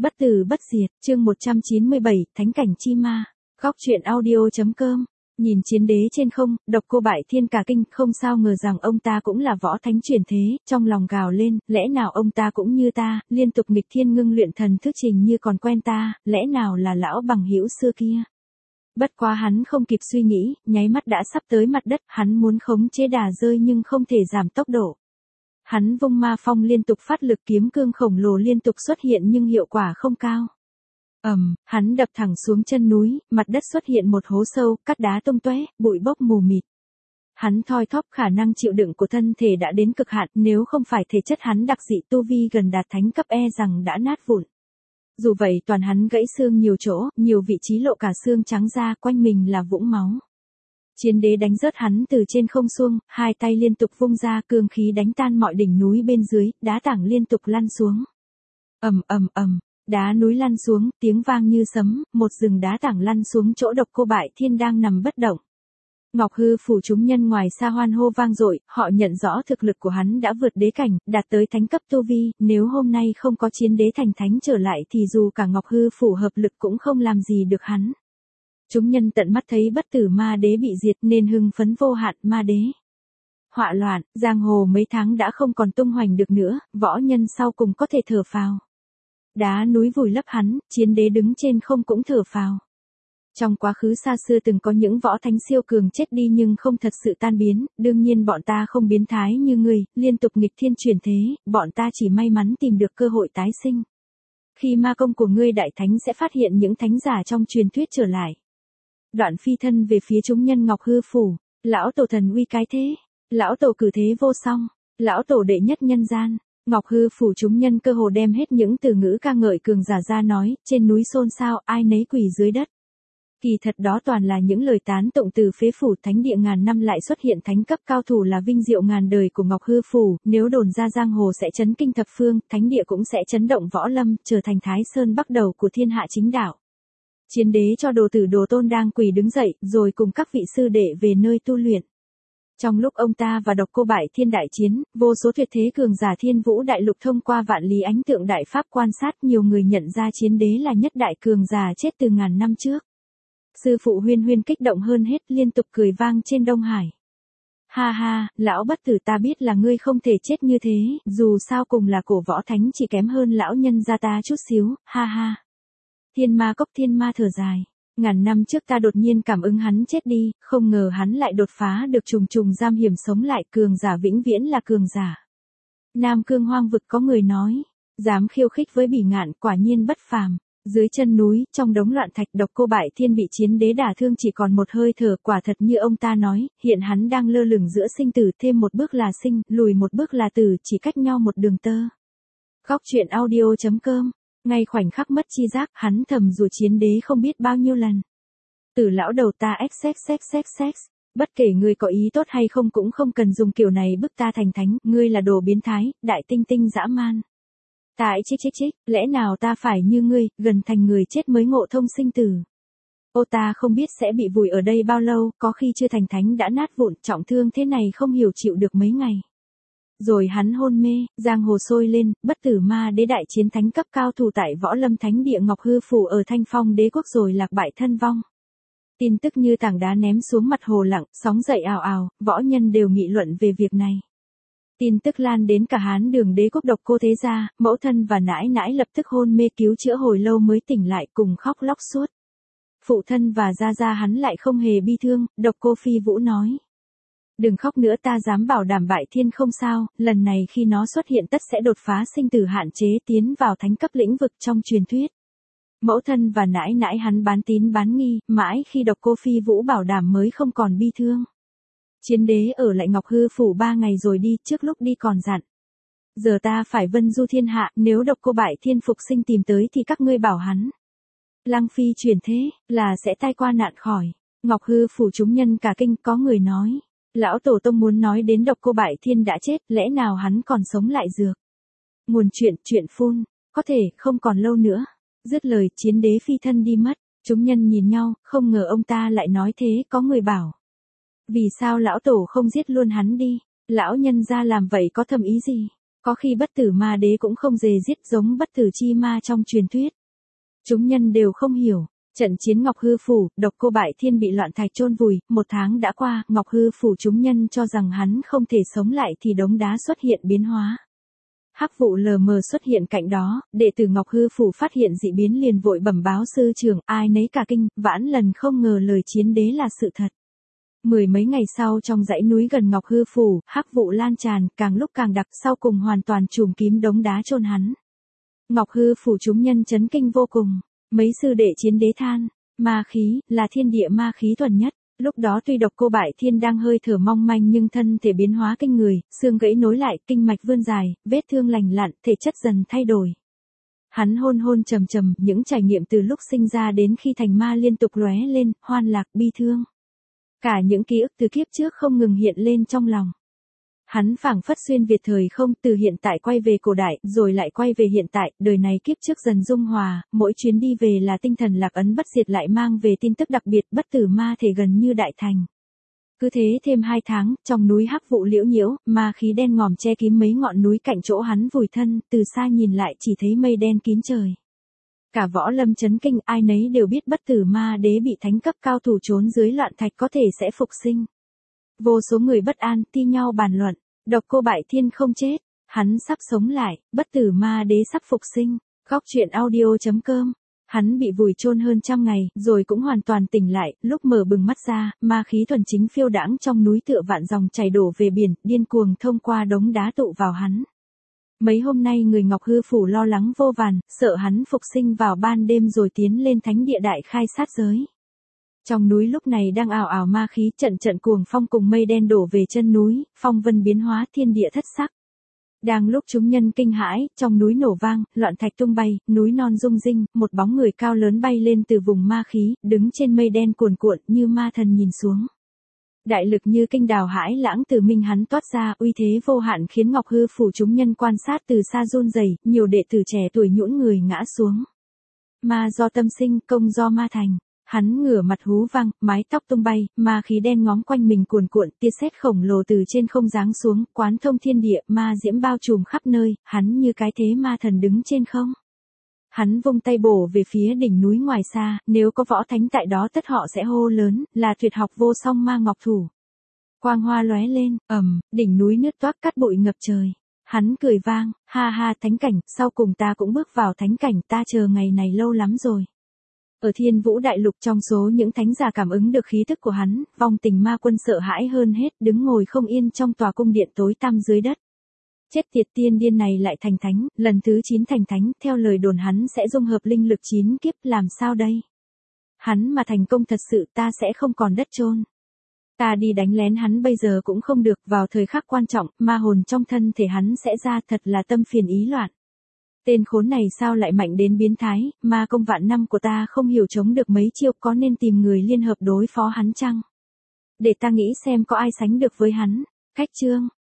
Bất tử bất diệt, chương 197, Thánh cảnh chi ma. Góc truyện audio.com. Nhìn chiến đế trên không, Độc Cô Bại Thiên cả kinh, không sao ngờ rằng ông ta cũng là võ thánh truyền thế, trong lòng gào lên, lẽ nào ông ta cũng như ta, liên tục nghịch thiên ngưng luyện thần thức trình như còn quen ta, lẽ nào là lão bằng hữu xưa kia. Bất quá hắn không kịp suy nghĩ, nháy mắt đã sắp tới mặt đất, hắn muốn khống chế đà rơi nhưng không thể giảm tốc độ. Hắn vung ma phong liên tục phát lực, kiếm cương khổng lồ liên tục xuất hiện nhưng hiệu quả không cao. Hắn đập thẳng xuống chân núi, mặt đất xuất hiện một hố sâu, cát đá tung tóe, bụi bốc mù mịt. Hắn thoi thóp, khả năng chịu đựng của thân thể đã đến cực hạn, nếu không phải thể chất hắn đặc dị tu vi gần đạt thánh cấp rằng đã nát vụn. Dù vậy toàn hắn gãy xương nhiều chỗ, nhiều vị trí lộ cả xương trắng ra, quanh mình là vũng máu. Chiến đế đánh rớt hắn từ trên không xuống, hai tay liên tục vung ra, cương khí đánh tan mọi đỉnh núi bên dưới, đá tảng liên tục lăn xuống. Đá núi lăn xuống, tiếng vang như sấm, một rừng đá tảng lăn xuống chỗ Độc Cô Bại Thiên đang nằm bất động. Ngọc Hư phủ chúng nhân ngoài xa hoan hô vang dội, họ nhận rõ thực lực của hắn đã vượt đế cảnh, đạt tới thánh cấp tu vi, nếu hôm nay không có chiến đế thành thánh trở lại thì dù cả Ngọc Hư phủ hợp lực cũng không làm gì được hắn. Chúng nhân tận mắt thấy bất tử ma đế bị diệt nên hưng phấn vô hạn. Ma đế họa loạn, giang hồ mấy tháng đã không còn tung hoành được nữa, võ nhân sau cùng có thể thở phào. Đá núi vùi lấp hắn, chiến đế đứng trên không cũng thở phào. Trong quá khứ xa xưa từng có những võ thánh siêu cường chết đi nhưng không thật sự tan biến, đương nhiên bọn ta không biến thái như ngươi, liên tục nghịch thiên chuyển thế, bọn ta chỉ may mắn tìm được cơ hội tái sinh. Khi ma công của ngươi đại thánh sẽ phát hiện những thánh giả trong truyền thuyết trở lại. Đoạn phi thân về phía chúng nhân Ngọc Hư phủ, lão tổ thần uy cái thế, lão tổ cử thế vô song, lão tổ đệ nhất nhân gian. Ngọc Hư phủ chúng nhân cơ hồ đem hết những từ ngữ ca ngợi cường giả ra nói, trên núi xôn xao, ai nấy quỳ dưới đất. Kỳ thật đó toàn là những lời tán tụng từ phế phủ. Thánh địa ngàn năm lại xuất hiện thánh cấp cao thủ là vinh diệu ngàn đời của Ngọc Hư phủ, nếu đồn ra giang hồ sẽ chấn kinh thập phương, thánh địa cũng sẽ chấn động võ lâm, trở thành Thái Sơn bắt đầu của thiên hạ chính đạo. Chiến đế cho đồ tử đồ tôn đang quỳ đứng dậy, rồi cùng các vị sư đệ về nơi tu luyện. Trong lúc ông ta và Độc Cô Bại Thiên đại chiến, vô số tuyệt thế cường giả Thiên Vũ đại lục thông qua vạn lý ánh tượng đại pháp quan sát, nhiều người nhận ra chiến đế là nhất đại cường giả chết từ ngàn năm trước. Sư phụ Huyên Huyên kích động hơn hết, liên tục cười vang trên Đông Hải. Ha ha, lão bất tử, ta biết là ngươi không thể chết như thế, dù sao cùng là cổ võ thánh chỉ kém hơn lão nhân gia ta chút xíu, ha ha. Thiên ma cốc thiên ma thở dài. Ngàn năm trước ta đột nhiên cảm ứng hắn chết đi, không ngờ hắn lại đột phá được trùng trùng giam hiểm sống lại, cường giả vĩnh viễn là cường giả. Nam Cương hoang vực có người nói, dám khiêu khích với Bỉ Ngạn quả nhiên bất phàm. Dưới chân núi, trong đống loạn thạch, Độc Cô Bại Thiên bị chiến đế đả thương chỉ còn một hơi thở, quả thật như ông ta nói, hiện hắn đang lơ lửng giữa sinh tử, thêm một bước là sinh, lùi một bước là tử, chỉ cách nhau một đường tơ. Góc truyện audio.com. Ngay khoảnh khắc mất chi giác, hắn thầm rủa chiến đế không biết bao nhiêu lần. Tử lão đầu ta xxxxx, bất kể ngươi có ý tốt hay không cũng không cần dùng kiểu này bức ta thành thánh, ngươi là đồ biến thái, đại tinh tinh dã man. Tại chích, lẽ nào ta phải như ngươi, gần thành người chết mới ngộ thông sinh tử. Ô ta không biết sẽ bị vùi ở đây bao lâu, có khi chưa thành thánh đã nát vụn, trọng thương thế này không hiểu chịu được mấy ngày. Rồi hắn hôn mê, giang hồ sôi lên, bất tử ma đế đại chiến thánh cấp cao thủ tại võ lâm thánh địa Ngọc Hư phủ ở Thanh Phong đế quốc rồi lạc bại thân vong. Tin tức như tảng đá ném xuống mặt hồ lặng, sóng dậy ào ào, võ nhân đều nghị luận về việc này. Tin tức lan đến cả Hán Đường đế quốc Độc Cô thế gia, mẫu thân và nãi nãi lập tức hôn mê cứu chữa hồi lâu mới tỉnh lại, cùng khóc lóc suốt. Phụ thân và gia gia hắn lại không hề bi thương, Độc Cô Phi Vũ nói. Đừng khóc nữa, ta dám bảo đảm Bại Thiên không sao, lần này khi nó xuất hiện tất sẽ đột phá sinh tử hạn chế tiến vào thánh cấp lĩnh vực trong truyền thuyết. Mẫu thân và nãi nãi hắn bán tín bán nghi, mãi khi Độc Cô Phi Vũ bảo đảm mới không còn bi thương. Chiến đế ở lại Ngọc Hư phủ 3 ngày rồi đi, trước lúc đi còn dặn. Giờ ta phải vân du thiên hạ, nếu Độc Cô Bại Thiên phục sinh tìm tới thì các ngươi bảo hắn. Lăng phi chuyển thế, là sẽ tai qua nạn khỏi. Ngọc Hư phủ chúng nhân cả kinh, có người nói. Lão tổ tông muốn nói đến Độc Cô Bại Thiên đã chết, lẽ nào hắn còn sống lại dược. Nguồn chuyện phun, có thể, không còn lâu nữa. Dứt lời, chiến đế phi thân đi mất, chúng nhân nhìn nhau, không ngờ ông ta lại nói thế, có người bảo. Vì sao lão tổ không giết luôn hắn đi, lão nhân ra làm vậy có thầm ý gì? Có khi bất tử ma đế cũng không dề giết giống bất tử chi ma trong truyền thuyết. Chúng nhân đều không hiểu. Trận chiến Ngọc Hư Phủ, Độc Cô Bại Thiên bị loạn thạch chôn vùi, 1 tháng đã qua, Ngọc Hư Phủ chúng nhân cho rằng hắn không thể sống lại thì đống đá xuất hiện biến hóa. Hắc vụ lờ mờ xuất hiện cạnh đó, đệ tử Ngọc Hư Phủ phát hiện dị biến liền vội bẩm báo sư trưởng, ai nấy cả kinh, vãn lần không ngờ lời chiến đế là sự thật. 10 mấy ngày sau trong dãy núi gần Ngọc Hư Phủ, hắc vụ lan tràn, càng lúc càng đặc, sau cùng hoàn toàn trùm kín đống đá chôn hắn. Ngọc Hư Phủ chúng nhân chấn kinh vô cùng. Mấy sư đệ chiến đế than, ma khí, là thiên địa ma khí thuần nhất. Lúc đó tuy Độc Cô Bại Thiên đang hơi thở mong manh nhưng thân thể biến hóa kinh người, xương gãy nối lại, kinh mạch vươn dài, vết thương lành lặn, thể chất dần thay đổi. Hắn hôn hôn trầm trầm, những trải nghiệm từ lúc sinh ra đến khi thành ma liên tục lóe lên, hoan lạc, bi thương. Cả những ký ức từ kiếp trước không ngừng hiện lên trong lòng. Hắn phảng phất xuyên việt thời không, từ hiện tại quay về cổ đại, rồi lại quay về hiện tại, đời này kiếp trước dần dung hòa, mỗi chuyến đi về là tinh thần lạc ấn bất diệt lại mang về tin tức đặc biệt, bất tử ma thể gần như đại thành. Cứ thế thêm 2 tháng, trong núi hắc vụ liễu nhiễu, ma khí đen ngòm che kín mấy ngọn núi cạnh chỗ hắn vùi thân, từ xa nhìn lại chỉ thấy mây đen kín trời. Cả võ lâm chấn kinh, ai nấy đều biết bất tử ma đế bị thánh cấp cao thủ trốn dưới loạn thạch có thể sẽ phục sinh. Vô số người bất an, thi nhau bàn luận, Độc Cô Bại Thiên không chết, hắn sắp sống lại, bất tử ma đế sắp phục sinh. Góc truyện audio.com. Hắn bị vùi chôn hơn 100 ngày, rồi cũng hoàn toàn tỉnh lại, lúc mở bừng mắt ra, ma khí thuần chính phiêu đãng trong núi tựa vạn dòng chảy đổ về biển, điên cuồng thông qua đống đá tụ vào hắn. Mấy hôm nay người Ngọc Hư Phủ lo lắng vô vàn, sợ hắn phục sinh vào ban đêm rồi tiến lên thánh địa đại khai sát giới. Trong núi lúc này đang ào ào ma khí, trận trận cuồng phong cùng mây đen đổ về chân núi, phong vân biến hóa, thiên địa thất sắc. Đang lúc chúng nhân kinh hãi, trong núi nổ vang, loạn thạch tung bay, núi non rung rinh, một bóng người cao lớn bay lên từ vùng ma khí, đứng trên mây đen cuồn cuộn như ma thần nhìn xuống. Đại lực như kinh đào hãi lãng từ minh hắn toát ra, uy thế vô hạn khiến Ngọc Hư Phủ chúng nhân quan sát từ xa run rẩy, nhiều đệ tử trẻ tuổi nhũn người ngã xuống. Ma do tâm sinh, công do ma thành. Hắn ngửa mặt hú vang, mái tóc tung bay, ma khí đen ngóm quanh mình cuồn cuộn, tia sét khổng lồ từ trên không giáng xuống, quán thông thiên địa, ma diễm bao trùm khắp nơi, hắn như cái thế ma thần đứng trên không. Hắn vung tay bổ về phía đỉnh núi ngoài xa, nếu có võ thánh tại đó tất họ sẽ hô lớn, là tuyệt học vô song ma ngọc thủ. Quang hoa lóe lên, đỉnh núi nứt toác cát bụi ngập trời. Hắn cười vang, ha ha thánh cảnh, sau cùng ta cũng bước vào thánh cảnh, ta chờ ngày này lâu lắm rồi. Ở Thiên Vũ Đại Lục trong số những thánh giả cảm ứng được khí thức của hắn, vong tình ma quân sợ hãi hơn hết, đứng ngồi không yên trong tòa cung điện tối tăm dưới đất. Chết tiệt tiên điên này lại thành thánh, lần thứ 9 thành thánh, theo lời đồn hắn sẽ dung hợp linh lực 9 kiếp, làm sao đây? Hắn mà thành công thật sự ta sẽ không còn đất chôn. Ta đi đánh lén hắn bây giờ cũng không được, vào thời khắc quan trọng, ma hồn trong thân thể hắn sẽ ra, thật là tâm phiền ý loạn. Tên khốn này sao lại mạnh đến biến thái, ma công vạn năm của ta không hiểu chống được mấy chiêu, có nên tìm người liên hợp đối phó hắn chăng? Để ta nghĩ xem có ai sánh được với hắn. Khách chương.